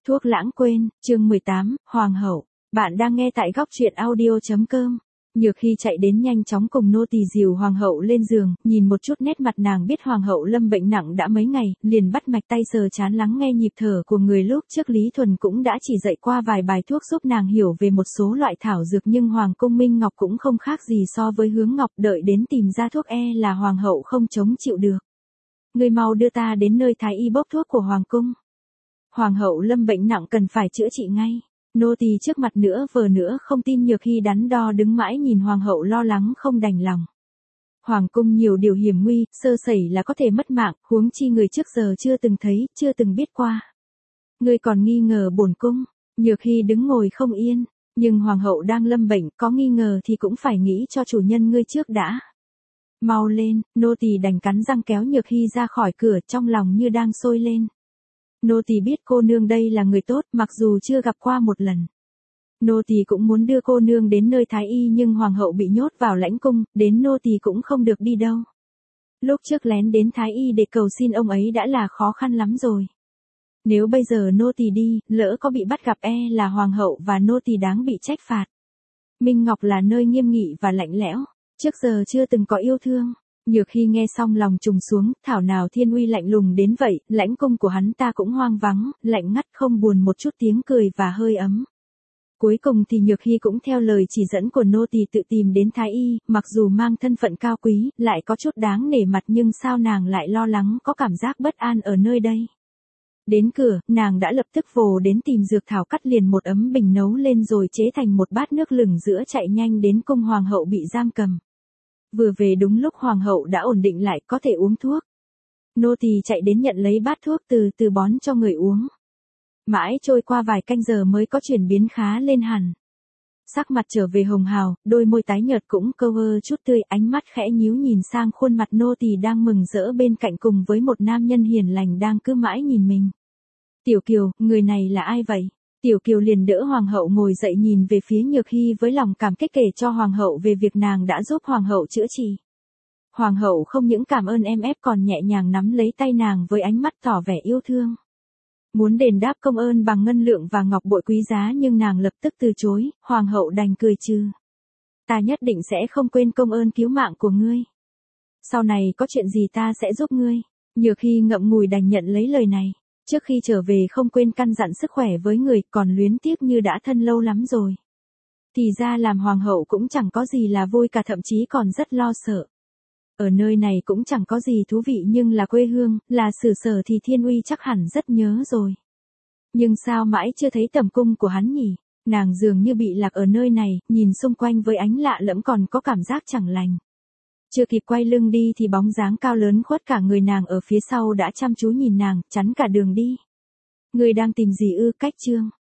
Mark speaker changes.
Speaker 1: Thuốc lãng quên, chương 18, Hoàng hậu. Bạn đang nghe tại góc truyện audio.com. Nhược Hy chạy đến nhanh chóng cùng nô tỳ dìu hoàng hậu lên giường, nhìn một chút nét mặt nàng biết hoàng hậu lâm bệnh nặng đã mấy ngày, liền bắt mạch tay sờ chán lắng nghe nhịp thở của người. Lúc trước Lý Thuần cũng đã chỉ dạy qua vài bài thuốc giúp nàng hiểu về một số loại thảo dược, nhưng hoàng cung Minh Ngọc cũng không khác gì so với Hướng Ngọc, đợi đến tìm ra thuốc là hoàng hậu không chống chịu được. Ngươi mau đưa ta đến nơi thái y bốc thuốc của hoàng cung. Hoàng hậu lâm bệnh nặng cần phải chữa trị ngay. Nô tỳ trước mặt nữa vờ nữa không tin. Nhược Hy đắn đo đứng mãi nhìn hoàng hậu lo lắng không đành lòng. Hoàng cung nhiều điều hiểm nguy, sơ sẩy là có thể mất mạng, huống chi người trước giờ chưa từng thấy, chưa từng biết qua. Ngươi còn nghi ngờ bổn cung? Nhược Hy đứng ngồi không yên, nhưng hoàng hậu đang lâm bệnh, có nghi ngờ thì cũng phải nghĩ cho chủ nhân ngươi trước đã. Mau lên, nô tỳ đành cắn răng kéo Nhược Hy ra khỏi cửa, trong lòng như đang sôi lên. Nô tỳ biết cô nương đây là người tốt, mặc dù chưa gặp qua một lần. Nô tỳ cũng muốn đưa cô nương đến nơi thái y, nhưng hoàng hậu bị nhốt vào lãnh cung, đến nô tỳ cũng không được đi đâu. Lúc trước lén đến thái y để cầu xin ông ấy đã là khó khăn lắm rồi. Nếu bây giờ nô tỳ đi, lỡ có bị bắt gặp là hoàng hậu và nô tỳ đáng bị trách phạt. Minh Ngọc là nơi nghiêm nghị và lạnh lẽo, trước giờ chưa từng có yêu thương. Nhược Hy nghe xong lòng trùng xuống, thảo nào thiên uy lạnh lùng đến vậy, lãnh cung của hắn ta cũng hoang vắng, lạnh ngắt không buồn một chút tiếng cười và hơi ấm. Cuối cùng thì Nhược Hy cũng theo lời chỉ dẫn của nô tỳ tự tìm đến thái y, mặc dù mang thân phận cao quý, lại có chút đáng nể mặt, nhưng sao nàng lại lo lắng, có cảm giác bất an ở nơi đây. Đến cửa, nàng đã lập tức vồ đến tìm dược thảo, cắt liền một ấm bình nấu lên rồi chế thành một bát nước lửng giữa, chạy nhanh đến cung hoàng hậu bị giam cầm. Vừa về đúng lúc hoàng hậu đã ổn định lại, có thể uống thuốc. Nô tỳ chạy đến nhận lấy bát thuốc từ từ bón cho người uống. Mãi trôi qua vài canh giờ mới có chuyển biến khá lên hẳn. Sắc mặt trở về hồng hào, đôi môi tái nhợt cũng câu chút tươi, ánh mắt khẽ nhíu nhìn sang khuôn mặt nô tỳ đang mừng rỡ bên cạnh cùng với một nam nhân hiền lành đang cứ mãi nhìn mình. Tiểu Kiều, người này là ai vậy? Tiểu Kiều liền đỡ hoàng hậu ngồi dậy, nhìn về phía Nhược Hy với lòng cảm kích, kể cho hoàng hậu về việc nàng đã giúp hoàng hậu chữa trị. Hoàng hậu không những cảm ơn ép còn nhẹ nhàng nắm lấy tay nàng với ánh mắt tỏ vẻ yêu thương. Muốn đền đáp công ơn bằng ngân lượng và ngọc bội quý giá, nhưng nàng lập tức từ chối. Hoàng hậu đành cười trừ. Ta nhất định sẽ không quên công ơn cứu mạng của ngươi. Sau này có chuyện gì ta sẽ giúp ngươi. Nhược Hy ngậm ngùi đành nhận lấy lời này. Trước khi trở về không quên căn dặn sức khỏe với người, còn luyến tiếc như đã thân lâu lắm rồi. Thì ra làm hoàng hậu cũng chẳng có gì là vui cả, thậm chí còn rất lo sợ. Ở nơi này cũng chẳng có gì thú vị, nhưng là quê hương, là xứ sở thì thiên uy chắc hẳn rất nhớ rồi. Nhưng sao mãi chưa thấy tẩm cung của hắn nhỉ? Nàng dường như bị lạc ở nơi này, nhìn xung quanh với ánh lạ lẫm còn có cảm giác chẳng lành. Chưa kịp quay lưng đi thì bóng dáng cao lớn khuất cả người nàng ở phía sau đã chăm chú nhìn nàng, chắn cả đường đi. Người đang tìm gì ư? Cách chương.